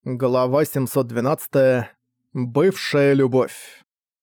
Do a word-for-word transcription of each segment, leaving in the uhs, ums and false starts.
Глава семьсот двенадцать. Бывшая любовь.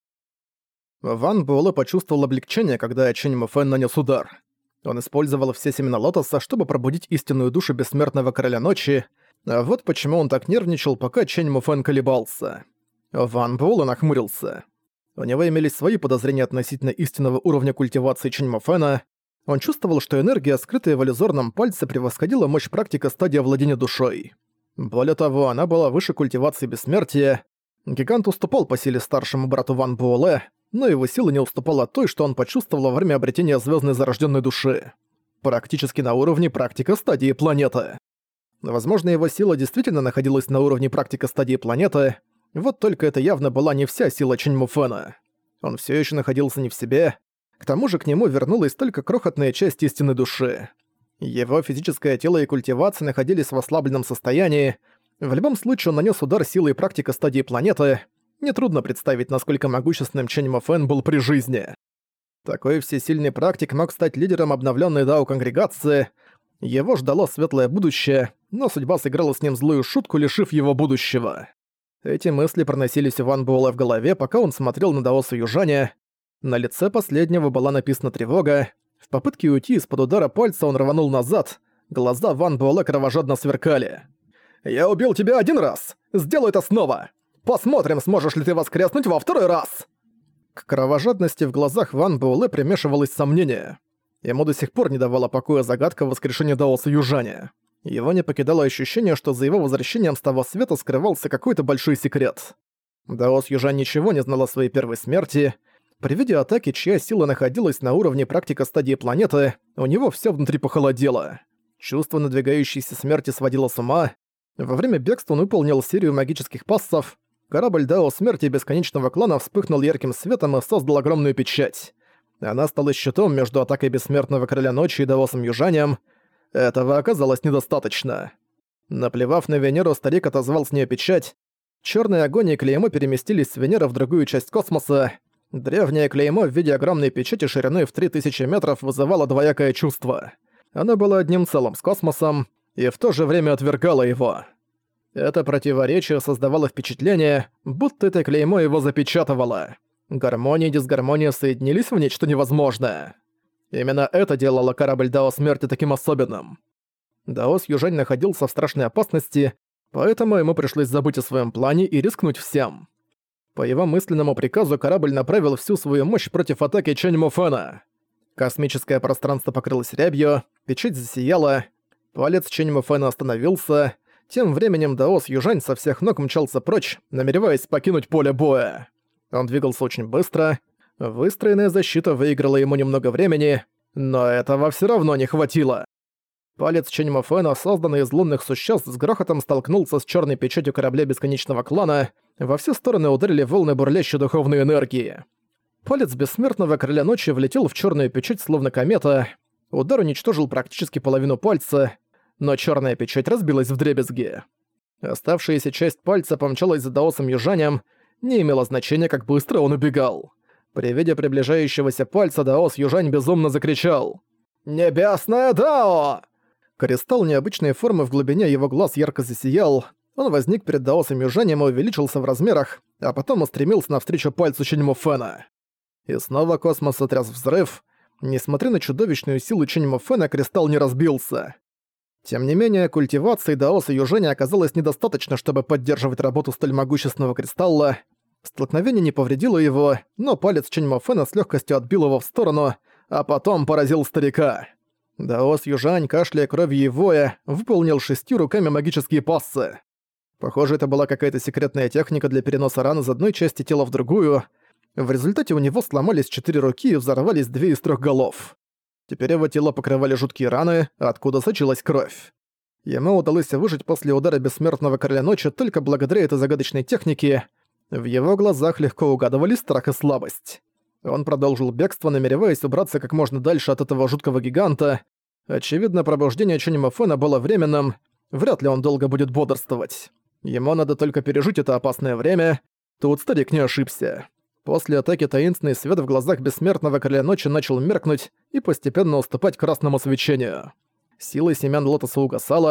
Ван Буэлэ почувствовал облегчение, когда Чэнь Мофэн нанес удар. Он использовал все семена лотоса, чтобы пробудить истинную душу бессмертного короля ночи, а вот почему он так нервничал, пока Чэнь Мофэн колебался. Ван Буэлэ нахмурился. У него имелись свои подозрения относительно истинного уровня культивации Чэнь Мофэна. Он чувствовал, что энергия, скрытая в иллюзорном пальце, превосходила мощь практика стадии владения душой. Более того, она была выше культивации бессмертия. Гигант уступал по силе старшему брату Ван Буэлэ, но его сила не уступала той, что он почувствовал во время обретения звездной зарожденной души. Практически на уровне практика стадии планеты. Возможно, его сила действительно находилась на уровне практика стадии планеты, вот только это явно была не вся сила Чэнь Мофэна. Он все еще находился не в себе, к тому же к нему вернулась только крохотная часть истинной души. Его физическое тело и культивация находились в ослабленном состоянии. В любом случае он нанес удар силой практика стадии планеты. Нетрудно представить, насколько могущественным Чэнь Мофэн был при жизни. Такой всесильный практик мог стать лидером обновленной Дао-конгрегации. Его ждало светлое будущее, но судьба сыграла с ним злую шутку, лишив его будущего. Эти мысли проносились у Ван Буэлэ в голове, пока он смотрел на даоса южаня. На лице последнего была написана тревога. В попытке уйти из-под удара пальца он рванул назад. Глаза Ван Буэлэ кровожадно сверкали. «Я убил тебя один раз! Сделай это снова! Посмотрим, сможешь ли ты воскреснуть во второй раз!» К кровожадности в глазах Ван Буэлэ примешивалось сомнение. Ему до сих пор не давала покоя загадка воскрешения даоса южаня. Его не покидало ощущение, что за его возвращением с того света скрывался какой-то большой секрет. Даос южань ничего не знал о своей первой смерти. При виде атаки, чья сила находилась на уровне практика стадии планеты, у него всё внутри похолодело. Чувство надвигающейся смерти сводило с ума. Во время бегства он выполнил серию магических пассов. Корабль Дао Смерти Бесконечного Клана вспыхнул ярким светом и создал огромную печать. Она стала щитом между атакой Бессмертного Короля Ночи и Даосом Южанем. Этого оказалось недостаточно. Наплевав на Венеру, старик отозвал с неё печать. Чёрный огонь и клеймо переместились с Венеры в другую часть космоса. Древнее клеймо в виде огромной печати шириной в три тысячи метров вызывало двоякое чувство. Оно было одним целым с космосом и в то же время отвергало его. Это противоречие создавало впечатление, будто это клеймо его запечатывало. Гармония и дисгармония соединились в нечто невозможное. Именно это делало корабль Дао Смерти таким особенным. Даос Южань находился в страшной опасности, поэтому ему пришлось забыть о своем плане и рискнуть всем. По его мысленному приказу корабль направил всю свою мощь против атаки Чэнь Мофэна. Космическое пространство покрылось рябью, печать засияла, палец Чэнь Мофэна остановился. Тем временем Даос Южань со всех ног мчался прочь, намереваясь покинуть поле боя. Он двигался очень быстро. Выстроенная защита выиграла ему немного времени, но этого всё равно не хватило. Палец Чэнь Мофэна, созданный из лунных существ, с грохотом столкнулся с чёрной печатью корабля Бесконечного Клана. Во все стороны ударили волны бурлящей духовной энергии. Палец Бессмертного Короля Ночи влетел в чёрную печать словно комета. Удар уничтожил практически половину пальца, но чёрная печать разбилась вдребезги. Оставшаяся часть пальца помчалась за Даосом Южанем, не имело значения, как быстро он убегал. При виде приближающегося пальца Даос Южань безумно закричал: «Небесное Дао!» Кристалл необычной формы в глубине его глаз ярко засиял. Он возник перед Даосом Южанем и увеличился в размерах, а потом устремился навстречу пальцу Чэнь Мофэна. И снова космос сотряс взрыв. Несмотря на чудовищную силу Чэнь Мофэна, кристалл не разбился. Тем не менее, культивации Даоса Южаня оказалось недостаточно, чтобы поддерживать работу столь могущественного кристалла. Столкновение не повредило его, но палец Чэнь Мофэна с легкостью отбил его в сторону, а потом поразил старика. Даос Южань, кашляя кровью и воя, выполнил шестью руками магические пассы. Похоже, это была какая-то секретная техника для переноса ран из одной части тела в другую. В результате у него сломались четыре руки и взорвались две из трех голов. Теперь его тело покрывали жуткие раны, откуда сочилась кровь. Ему удалось выжить после удара Бессмертного Короля Ночи только благодаря этой загадочной технике. В его глазах легко угадывались страх и слабость. Он продолжил бегство, намереваясь убраться как можно дальше от этого жуткого гиганта. Очевидно, пробуждение Чэнь Мофэна было временным, вряд ли он долго будет бодрствовать. Ему надо только пережить это опасное время. Тут старик не ошибся. После атаки таинственный свет в глазах Бессмертного Короля Ночи начал меркнуть и постепенно уступать красному свечению. Сила семян лотоса угасала.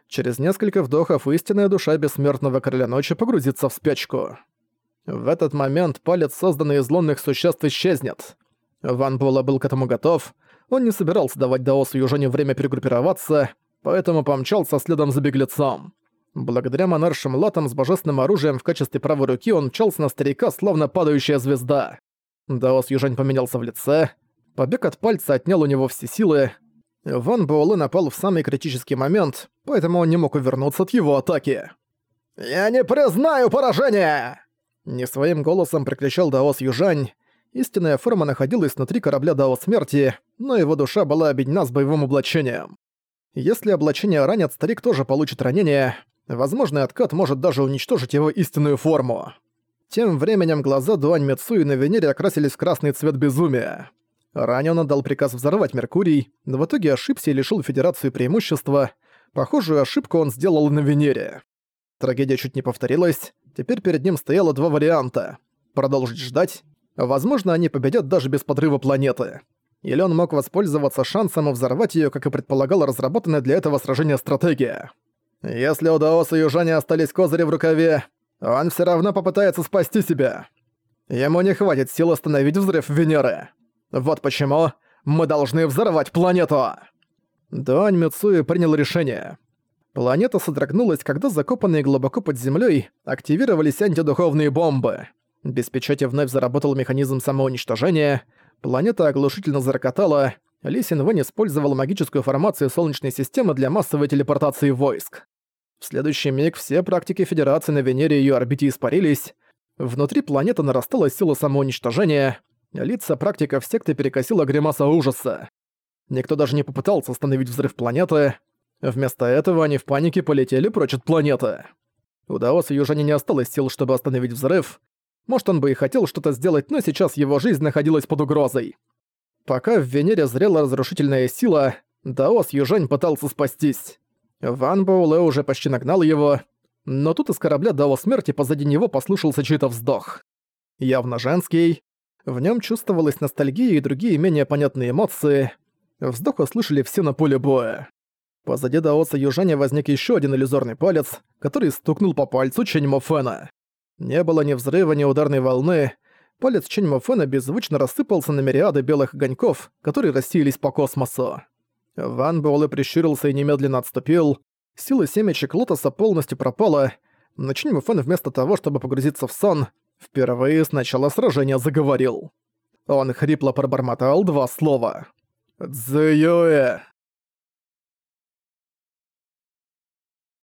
Через несколько вдохов истинная душа бессмертного короля ночи погрузится в спячку. В этот момент палец, созданный из лунных существ, исчезнет. Ван Буэлэ был к этому готов, он не собирался давать Даосу Южаню время перегруппироваться, поэтому помчался следом за беглецом. Благодаря монаршим латам с божественным оружием в качестве правой руки он мчался на старика, словно падающая звезда. Даос Южань поменялся в лице, побег от пальца отнял у него все силы. Ван Буэлэ напал в самый критический момент, поэтому он не мог увернуться от его атаки. «Я не признаю поражения!» Не своим голосом прокричал Даос Южань. Истинная форма находилась внутри корабля Дао Смерти, но его душа была объединена с боевым облачением. Если облачение ранит, старик тоже получит ранение. Возможный откат может даже уничтожить его истинную форму. Тем временем глаза Дуань Мицуи на Венере окрасились в красный цвет безумия. Ранее он отдал приказ взорвать Меркурий, но в итоге ошибся и лишил Федерацию преимущества. Похожую ошибку он сделал и на Венере. Трагедия чуть не повторилась, теперь перед ним стояло два варианта. Продолжить ждать. Возможно, они победят даже без подрыва планеты. Или он мог воспользоваться шансом и взорвать её, как и предполагала разработанная для этого сражения стратегия. Если у Даоса Южаня остались козыри в рукаве, он всё равно попытается спасти себя. Ему не хватит сил остановить взрыв Венеры. Вот почему мы должны взорвать планету. Дуань Мицуи принял решение. Планета содрогнулась, когда закопанные глубоко под землей активировались антидуховные бомбы. Без печати вновь заработал механизм самоуничтожения, планета оглушительно зарокотала, Ли Синвэнь использовал магическую формацию Солнечной системы для массовой телепортации войск. В следующий миг все практики Федерации на Венере и её орбите испарились, внутри планеты нарастала сила самоуничтожения, лица практиков секты перекосила гримаса ужаса. Никто даже не попытался остановить взрыв планеты, вместо этого они в панике полетели прочь от планеты. У Даоса Южани не осталось сил, чтобы остановить взрыв. Может, он бы и хотел что-то сделать, но сейчас его жизнь находилась под угрозой. Пока в Венере зрела разрушительная сила, Даос Южань пытался спастись. Ван Буэлэ уже почти нагнал его, но тут из корабля Дао Смерти позади него послышался чей-то вздох. Явно женский. В нем чувствовалась ностальгия и другие менее понятные эмоции. Вздох услышали все на поле боя. Позади Даоса Южаня возник еще один иллюзорный палец, который стукнул по пальцу Чэнь Мофэна. Не было ни взрыва, ни ударной волны. Палец Чэнь Мофэна беззвучно рассыпался на мириады белых огоньков, которые рассеялись по космосу. Ван Буэлэ прищурился и немедленно отступил. Сила семечек лотоса полностью пропала, но Чэнь Мофэн вместо того, чтобы погрузиться в сон, впервые с начала сражения заговорил. Он хрипло пробормотал два слова. «Цзэюэ».